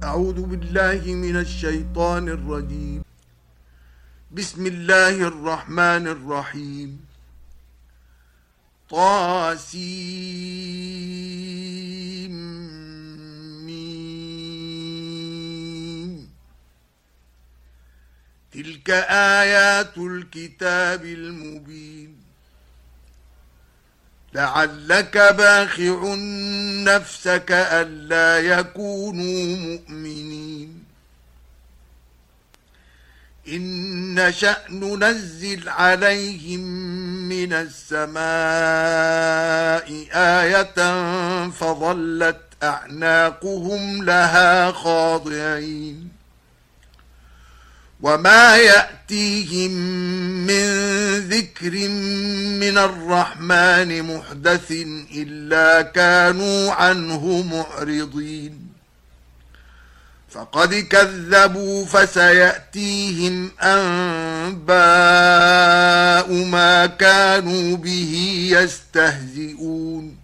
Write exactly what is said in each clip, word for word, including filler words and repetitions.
أعوذ بالله من الشيطان الرجيم. بسم الله الرحمن الرحيم. طاسيم. تلك آيات الكتاب المبين. لعلك باخع نفسك ألا يكونوا مؤمنين. إن نشأ ننزل عليهم من السماء آية فظلت أعناقهم لها خاضعين. وما يأتيهم من ذكر من الرحمن محدث إلا كانوا عنه معرضين. فقد كذبوا فسيأتيهم أنباء ما كانوا به يستهزئون.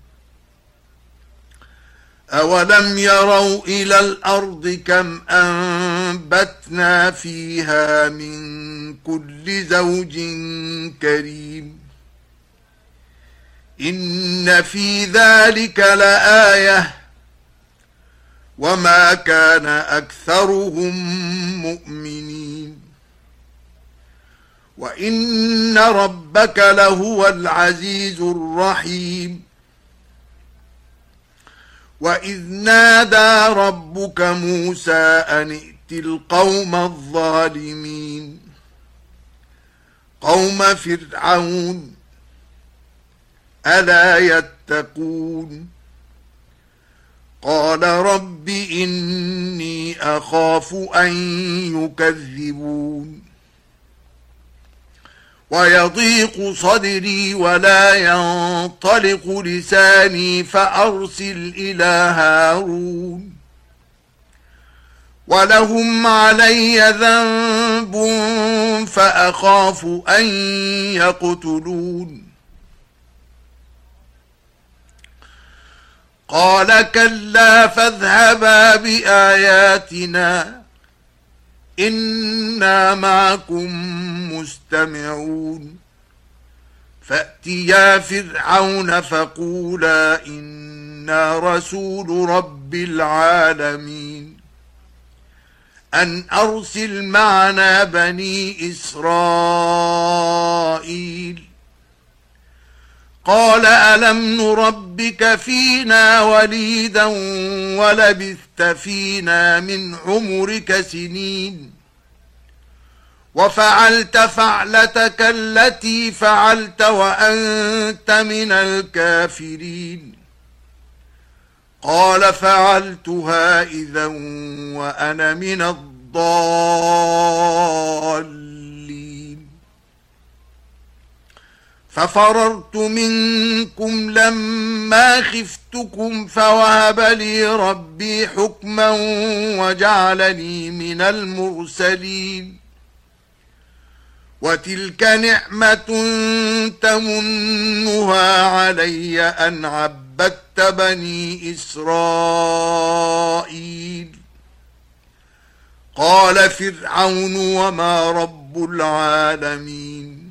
أولم يروا إلى الأرض كم أنبتنا فيها من كل زوج كريم. إن في ذلك لآية وما كان أكثرهم مؤمنين. وإن ربك لهو العزيز الرحيم. وإذ نادى ربك موسى أن ائت القوم الظالمين قوم فرعون ألا يتقون. قال رب إني أخاف أن يكذبون. ويضيق صدري ولا ينطلق لساني فأرسل إلى هارون. ولهم علي ذنب فأخاف أن يقتلون. قال كلا فاذهبا بآياتنا إنا معكم مستمعون. فأتيا فرعون فقولا إنا رسول رب العالمين أن أرسل معنا بني إسرائيل. قال ألم نربك فينا وليدا ولبثت فينا من عمرك سنين وفعلت فعلتك التي فعلت وأنت من الكافرين. قال فعلتها إذا وأنا من الضالين. ففررت منكم لما خفتكم فوهب لي ربي حكما وجعلني من المرسلين. وتلك نعمة تمنها علي أن عبدت بني إسرائيل. قال فرعون وما رب العالمين.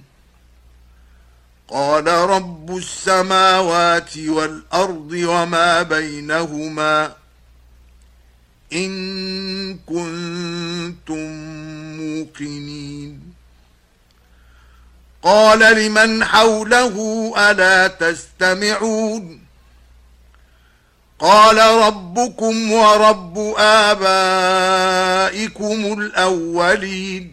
قال رب السماوات والأرض وما بينهما إن كنتم موقنين. قال لمن حوله ألا تستمعون. قال ربكم ورب آبائكم الأولين.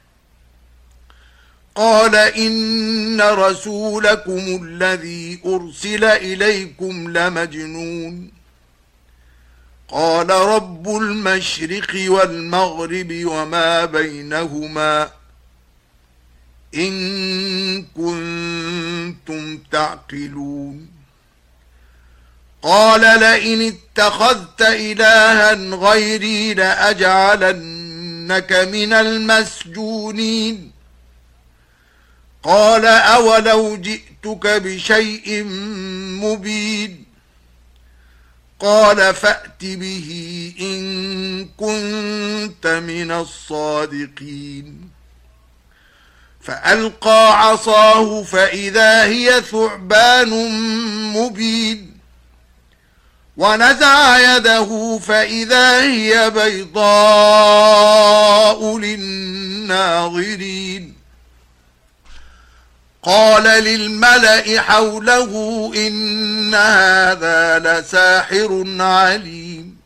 قال إن رسولكم الذي أرسل إليكم لمجنون. قال رب المشرق والمغرب وما بينهما إن كنتم تعقلون. قال لئن اتخذت إلها غيري لأجعلنك من المسجونين. قال أولو جئتك بشيء مبين. قال فأت به إن كنت من الصادقين فألقى عصاه فإذا هي ثعبان مبين ونزع يده فإذا هي بيضاء للناظرين قال للملأ حوله إن هذا لساحر عليم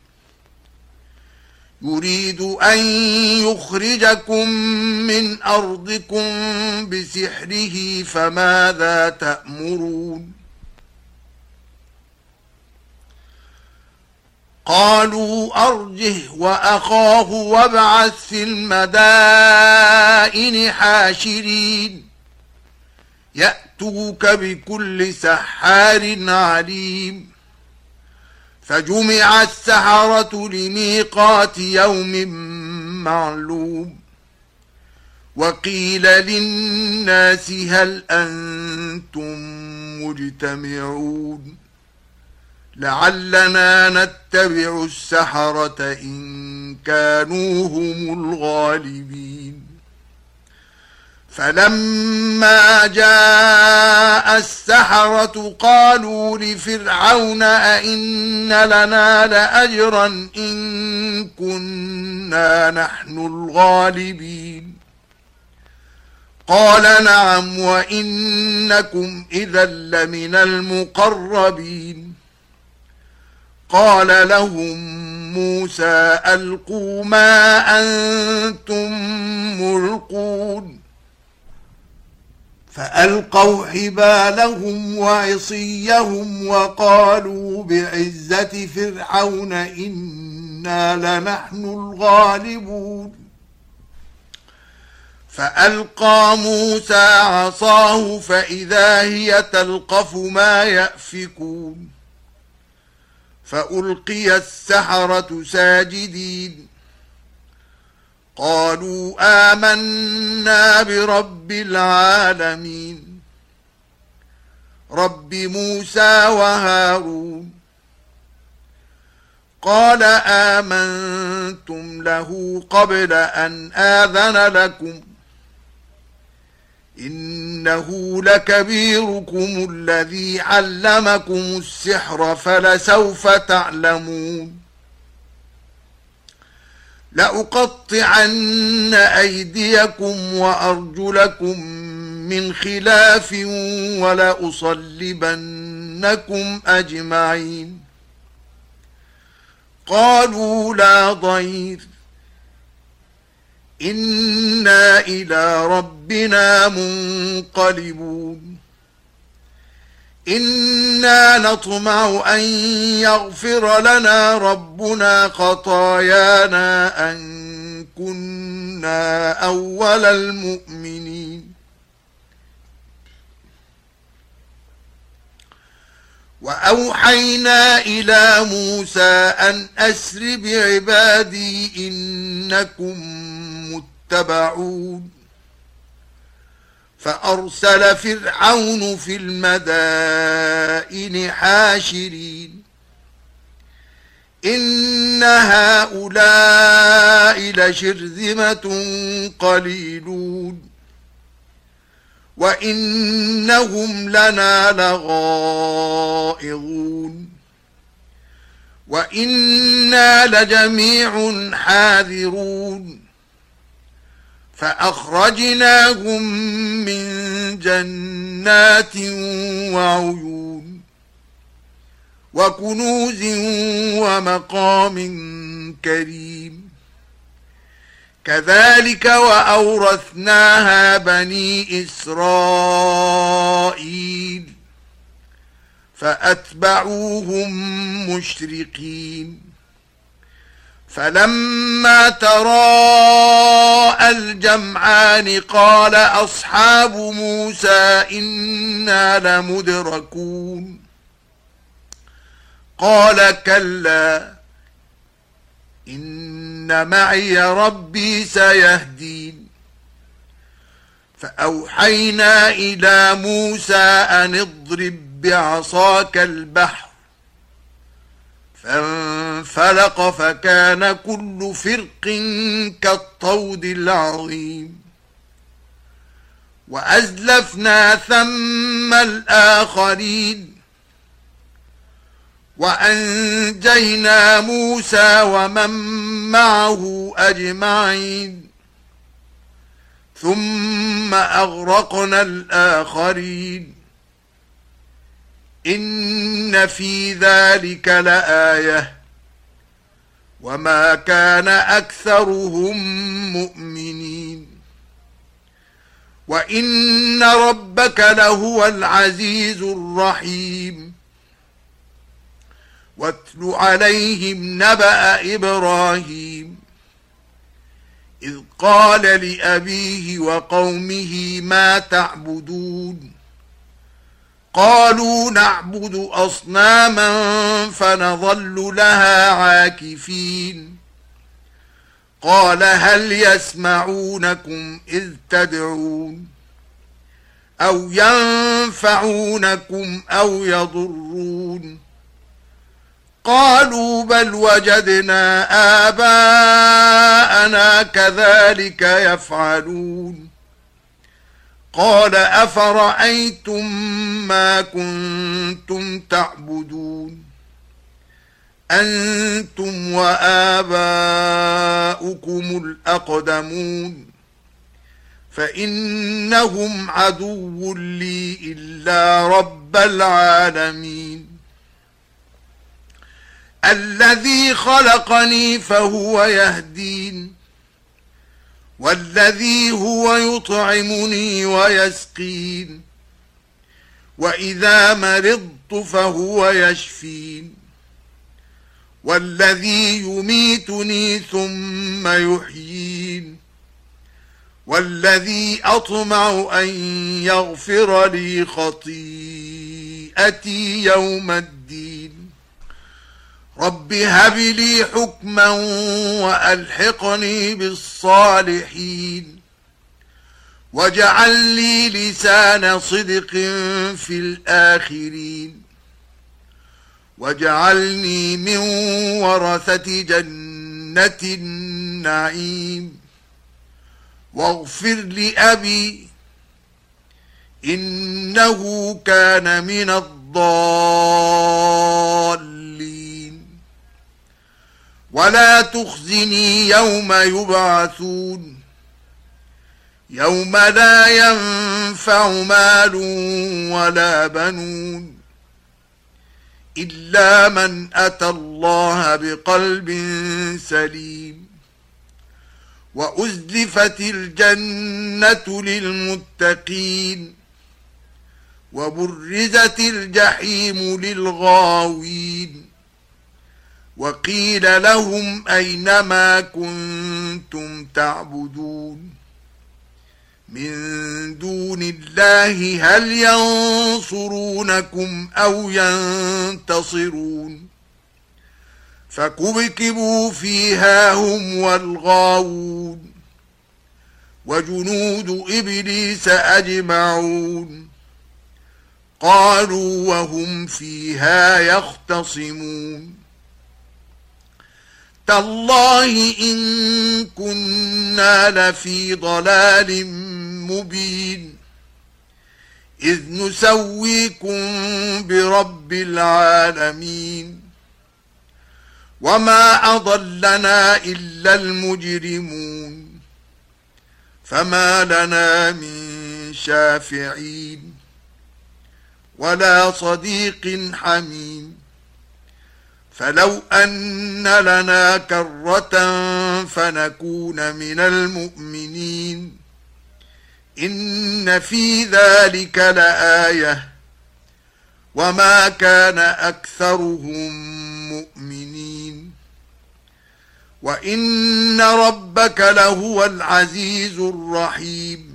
يريد أن يخرجكم من أرضكم بسحره فماذا تأمرون قالوا أرجه وأخاه وابعث في المدائن حاشرين يأتوك بكل سحار عليم فجمع السحرة لميقات يوم معلوم وقيل للناس هل أنتم مجتمعون لعلنا نتبع السحرة إن كانوا هم الغالبين فلما جاء السحرة قالوا لفرعون أئن لنا لأجرا إن كنا نحن الغالبين قال نعم وإنكم إذا لمن المقربين قال لهم موسى ألقوا ما أنتم ملقون فألقوا حبالهم وعصيهم وقالوا بعزة فرعون إنا لنحن الغالبون فألقى موسى عصاه فإذا هي تلقف ما يأفكون فألقي السحرة ساجدين قالوا آمنا برب العالمين رب موسى وهارون قال آمنتم له قبل أن آذن لكم إنه لكبيركم الذي علمكم السحر فلسوف تعلمون لأقطعن أيديكم وأرجلكم من خلاف ولأصلبنكم أجمعين قالوا لا ضير إنا إلى ربنا منقلبون إنا نطمع أن يغفر لنا ربنا خطايانا أن كنا أول المؤمنين وأوحينا إلى موسى أن أسر بعبادي إنكم متبعون فأرسل فرعون في المدائن حاشرين إن هؤلاء لشرذمة قليلون وإنهم لنا لغائظون وإنا لجميع حاذرون فأخرجناهم من جنات وعيون وكنوز ومقام كريم كذلك وأورثناها بني إسرائيل فأتبعوهم مشرقين فلما تراءى الجمعان قال أصحاب موسى إنا لمدركون قال كلا إن معي ربي سيهدين فأوحينا إلى موسى أن اضرب بعصاك البحر فانفجر فانفلق فكان كل فرق كالطود العظيم وأزلفنا ثم الآخرين وأنجينا موسى ومن معه أجمعين ثم أغرقنا الآخرين إن في ذلك لآية وما كان أكثرهم مؤمنين وإن ربك لهو العزيز الرحيم واتل عليهم نبأ إبراهيم إذ قال لأبيه وقومه ما تعبدون قالوا نعبد أصناما فنظل لها عاكفين قال هل يسمعونكم إذ تدعون أو ينفعونكم أو يضرون قالوا بل وجدنا آباءنا كذلك يفعلون قال أفرأيتم ما كنتم تعبدون أنتم وآباؤكم الأقدمون فإنهم عدو لي إلا رب العالمين الذي خلقني فهو يهدين والذي هو يطعمني ويسقين وإذا مرضت فهو يشفين والذي يميتني ثم يحيين والذي أطمع أن يغفر لي خطيئتي يوم الدين رب هب لي حكما وألحقني بالصالحين واجعل لي لسان صدق في الآخرين واجعلني من ورثة جنة النعيم واغفر لأبي إنه كان من الضالين ولا تخزني يوم يبعثون يوم لا ينفع مال ولا بنون إلا من أتى الله بقلب سليم وأزلفت الجنة للمتقين وبرزت الجحيم للغاوين وقيل لهم أين ما كنتم تعبدون من دون الله هل ينصرونكم أو ينتصرون فكبكبوا فيها هم والغاوون وجنود إبليس أجمعون قالوا وهم فيها يختصمون تالله إن كنا لفي ضلال مبين إذ نسويكم برب العالمين وما أضلنا إلا المجرمون فما لنا من شافعين ولا صديق حميم فلو أن لنا كرة فنكون من المؤمنين إن في ذلك لآية وما كان أكثرهم مؤمنين وإن ربك لهو العزيز الرحيم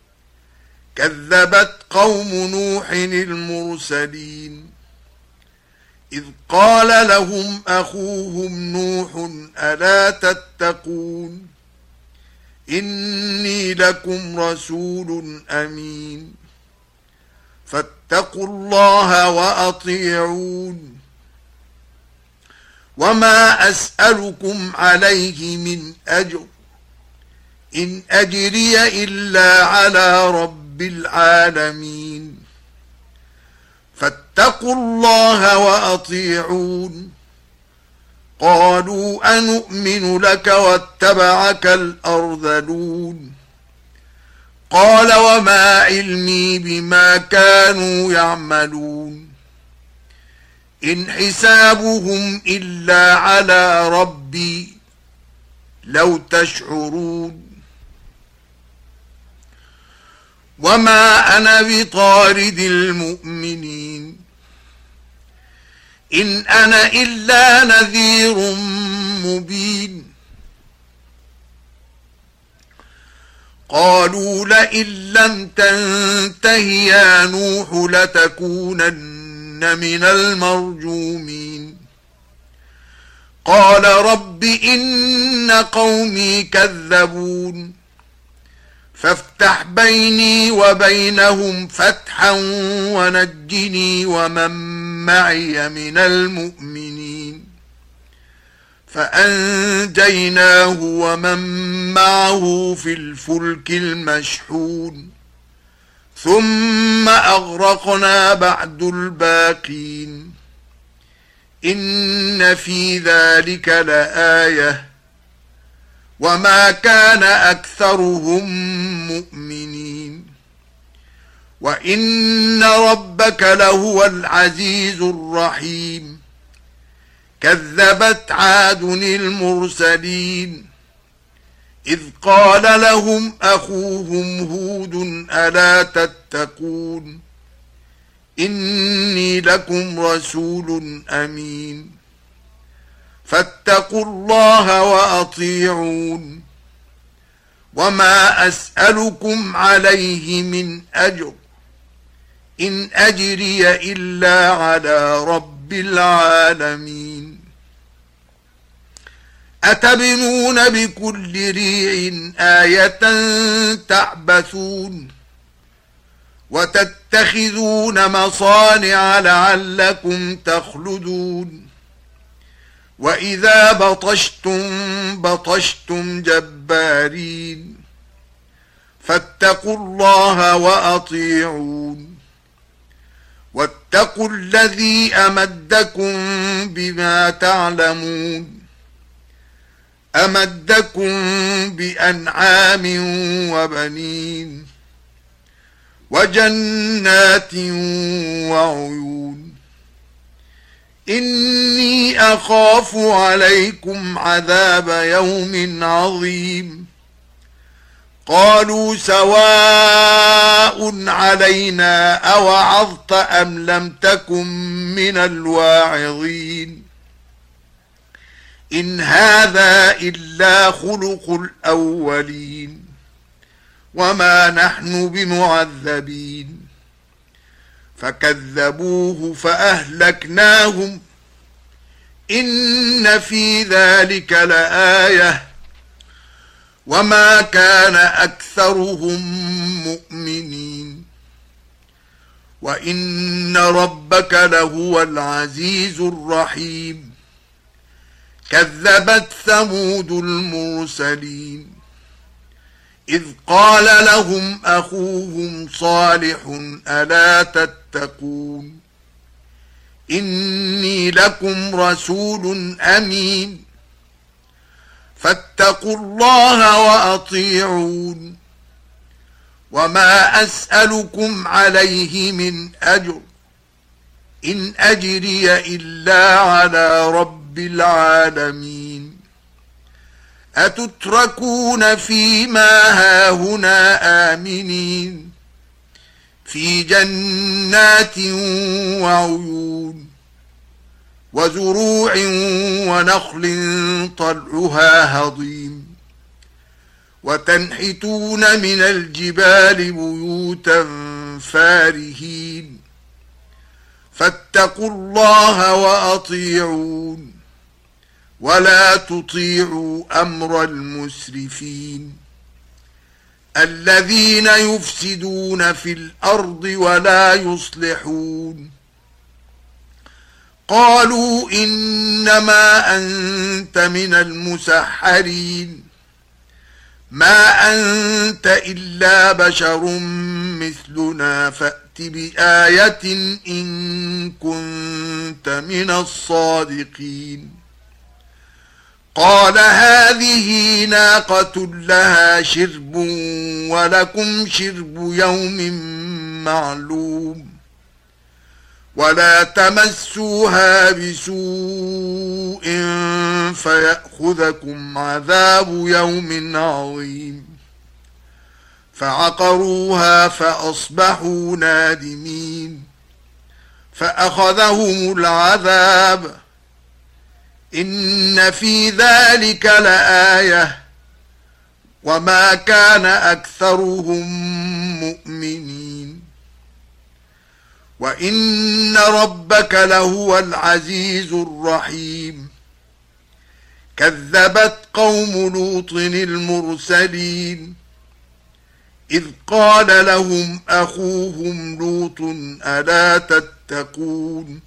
كذبت قوم نوح المرسلين إذ قال لهم أخوهم نوح ألا تتقون إني لكم رسول أمين فاتقوا الله وأطيعون وما أسألكم عليه من أجر إن أجري إلا على رب العالمين فاتقوا الله وأطيعون قالوا أنؤمن لك واتبعك الأرذلون قال وما علمي بما كانوا يعملون إن حسابهم إلا على ربي لو تشعرون وما أنا بطارد المؤمنين إن أنا إلا نذير مبين قالوا لئن لم تنته يا نوح لتكونن من المرجومين قال رب إن قومي كذبون فافتح بيني وبينهم فتحا ونجني ومن معي من المؤمنين فأنجيناه ومن معه في الفلك المشحون ثم أغرقنا بعد الباقين إن في ذلك لآية وما كان أكثرهم مؤمنين وإن ربك لهو العزيز الرحيم كذبت عاد المرسلين إذ قال لهم أخوهم هود ألا تتقون إني لكم رسول أمين فاتقوا الله وأطيعون وما أسألكم عليه من أجر إن أجري إلا على رب العالمين أتبنون بكل ريع آية تعبثون وتتخذون مصانع لعلكم تخلدون وإذا بطشتم بطشتم جبارين فاتقوا الله وأطيعون واتقوا الذي أمدكم بما تعلمون أمدكم بأنعام وبنين وجنات وعيون إني أخاف عليكم عذاب يوم عظيم قالوا سواء علينا أوعظت أم لم تكن من الواعظين إن هذا إلا خلق الأولين وما نحن بمعذبين فكذبوه فأهلكناهم إن في ذلك لآية وما كان أكثرهم مؤمنين وإن ربك لهو العزيز الرحيم كذبت ثمود المرسلين إذ قال لهم أخوهم صالح ألا تتقون إني لكم رسول أمين فاتقوا الله وأطيعون وما أسألكم عليه من أجر إن أجري إلا على رب العالمين أتتركون فيما هاهنا آمنين في جنات وعيون وزروع ونخل طلعها هضيم وتنحتون من الجبال بيوتا فارهين فاتقوا الله وأطيعون ولا تطيعوا أمر المسرفين الذين يفسدون في الأرض ولا يصلحون قالوا إنما أنت من المسحرين ما أنت إلا بشر مثلنا فأت بآية إن كنت من الصادقين قال هذه ناقة لها شرب ولكم شرب يوم معلوم ولا تمسوها بسوء فيأخذكم عذاب يوم عظيم فعقروها فأصبحوا نادمين فأخذهم العذاب إن في ذلك لآية وما كان أكثرهم مؤمنين وإن ربك لهو العزيز الرحيم كذبت قوم لوط المرسلين إذ قال لهم أخوهم لوط ألا تتقون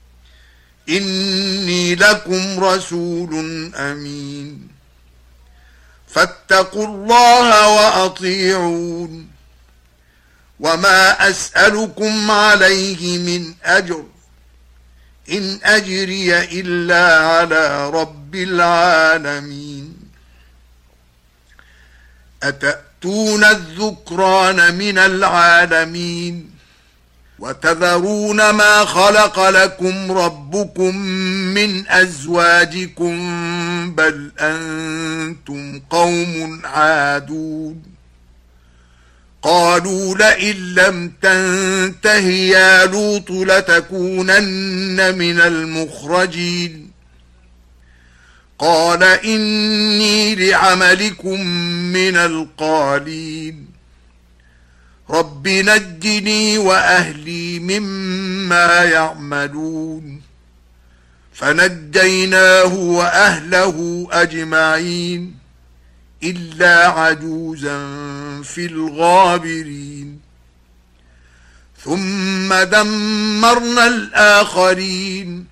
إني لكم رسول أمين فاتقوا الله وأطيعون وما أسألكم عليه من أجر إن أجري إلا على رب العالمين أتأتون الذكران من العالمين وتذرون ما خلق لكم ربكم من أزواجكم بل أنتم قوم عادون قالوا لئن لم تنته يا لوط لتكونن من المخرجين قال إني لعملكم من القالين رب نجني وأهلي مما يعملون فنجيناه وأهله أجمعين إلا عجوزا في الغابرين ثم دمرنا الآخرين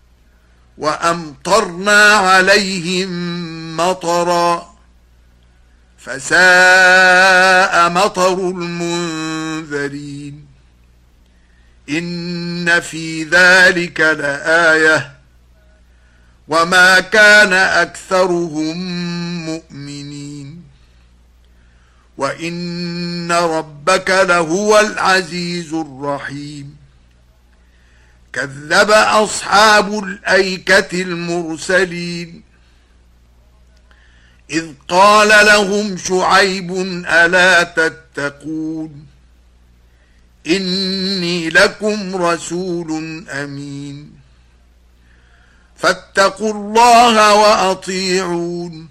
وأمطرنا عليهم مطرا فساء مطر المنذرين إن في ذلك لآية وما كان أكثرهم مؤمنين وإن ربك لهو العزيز الرحيم كذب أصحاب الأيكة المرسلين إذ قال لهم شعيب ألا تتقون إني لكم رسول أمين فاتقوا الله وأطيعون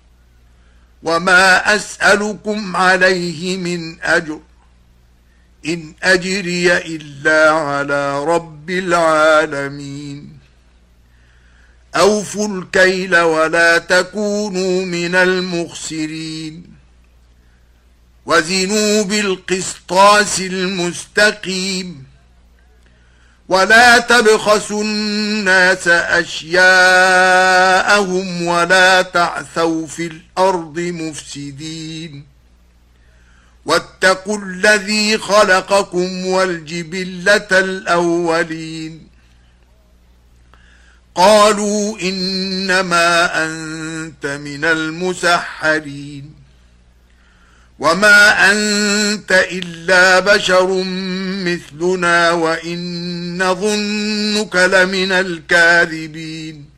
وما أسألكم عليه من أجر إن أجري إلا على رب العالمين أوفوا الكيل ولا تكونوا من المخسرين وزنوا بالقسطاس المستقيم ولا تبخسوا الناس أشياءهم ولا تعثوا في الأرض مفسدين واتقوا الذي خلقكم والجبلة الأولين قالوا إنما أنت من المسحرين وما أنت إلا بشر مثلنا وإن نظنك لمن الكاذبين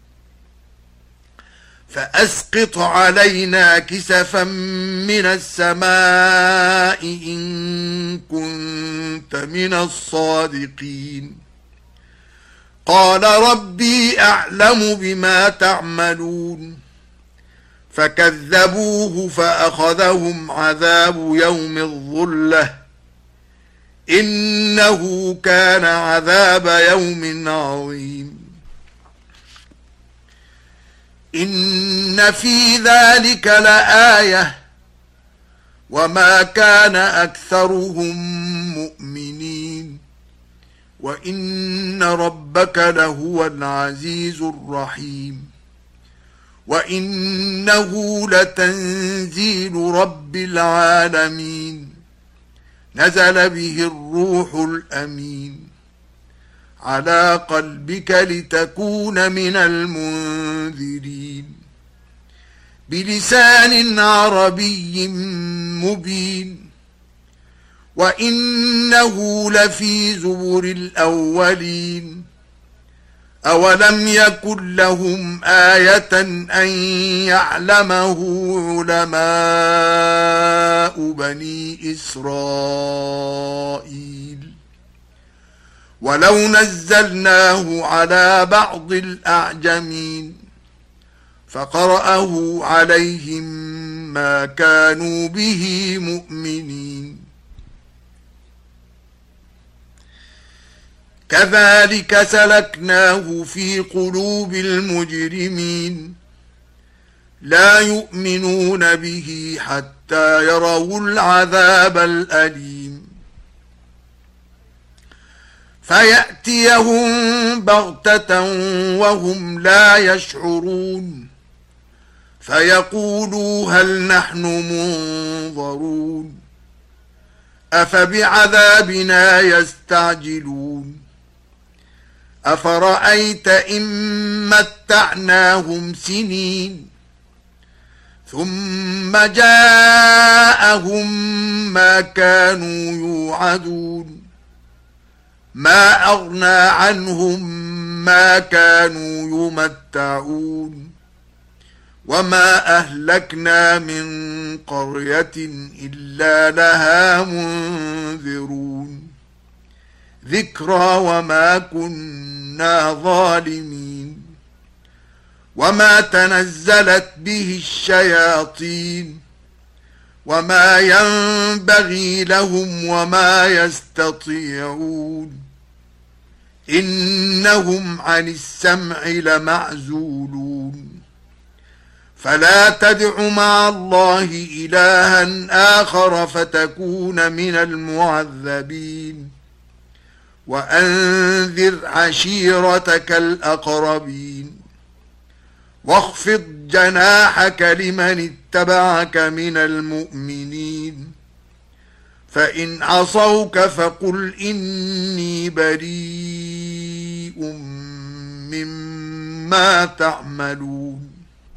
فأسقط علينا كسفا من السماء إن كنت من الصادقين قال ربي أعلم بما تعملون فكذبوه فأخذهم عذاب يوم الظلة إنه كان عذاب يوم عظيم إن في ذلك لآية وما كان أكثرهم مؤمنين وإن ربك لهو العزيز الرحيم وإنه لتنزيل رب العالمين نزل به الروح الأمين على قلبك لتكون من المنذرين بلسان عربي مبين وإنه لفي زبر الأولين أولم يكن لهم آية أن يعلمه علماء بني إسرائيل ولو نزلناه على بعض الأعجمين فقرأه عليهم ما كانوا به مؤمنين كذلك سلكناه في قلوب المجرمين لا يؤمنون به حتى يروا العذاب الأليم فيأتيهم بغتة وهم لا يشعرون فيقولوا هل نحن منظرون أفبعذابنا يستعجلون أفرأيت إن متعناهم سنين ثم جاءهم ما كانوا يوعدون ما أغنى عنهم ما كانوا يمتعون وما أهلكنا من قرية إلا لها منذرون ذكرى وما كنا ظالمين وما تنزلت به الشياطين وما ينبغي لهم وما يستطيعون إنهم عن السمع لمعزولون فلا تدع مع الله إلها آخر فتكون من المعذبين وأنذر عشيرتك الأقربين واخفض جناحك لمن اتبعك من المؤمنين فإن عصوك فقل إني بريء مما تعملون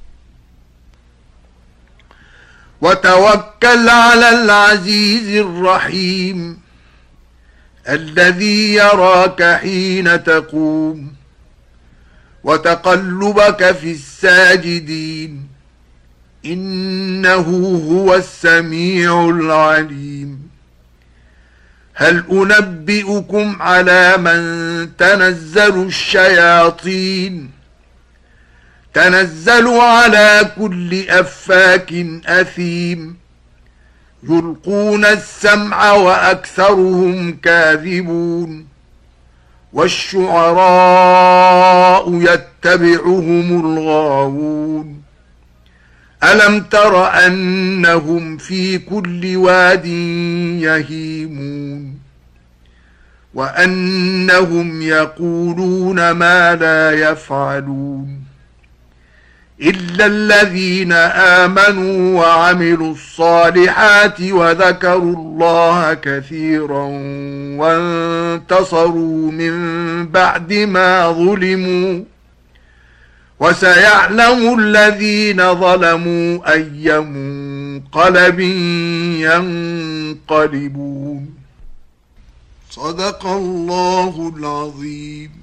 وتوكل على العزيز الرحيم الذي يراك حين تقوم وتقلبك في الساجدين إنه هو السميع العليم هل أنبئكم على من تنزل الشياطين تنزل على كل أفاك أثيم يلقون السمع وأكثرهم كاذبون والشعراء يتبعهم الغاوون ألم تر أنهم في كل واد يهيمون وأنهم يقولون ما لا يفعلون إلا الذين آمنوا وعملوا الصالحات وذكروا الله كثيرا وانتصروا من بعد ما ظلموا وسيعلم الذين ظلموا أي منقلب ينقلبون صدق الله العظيم.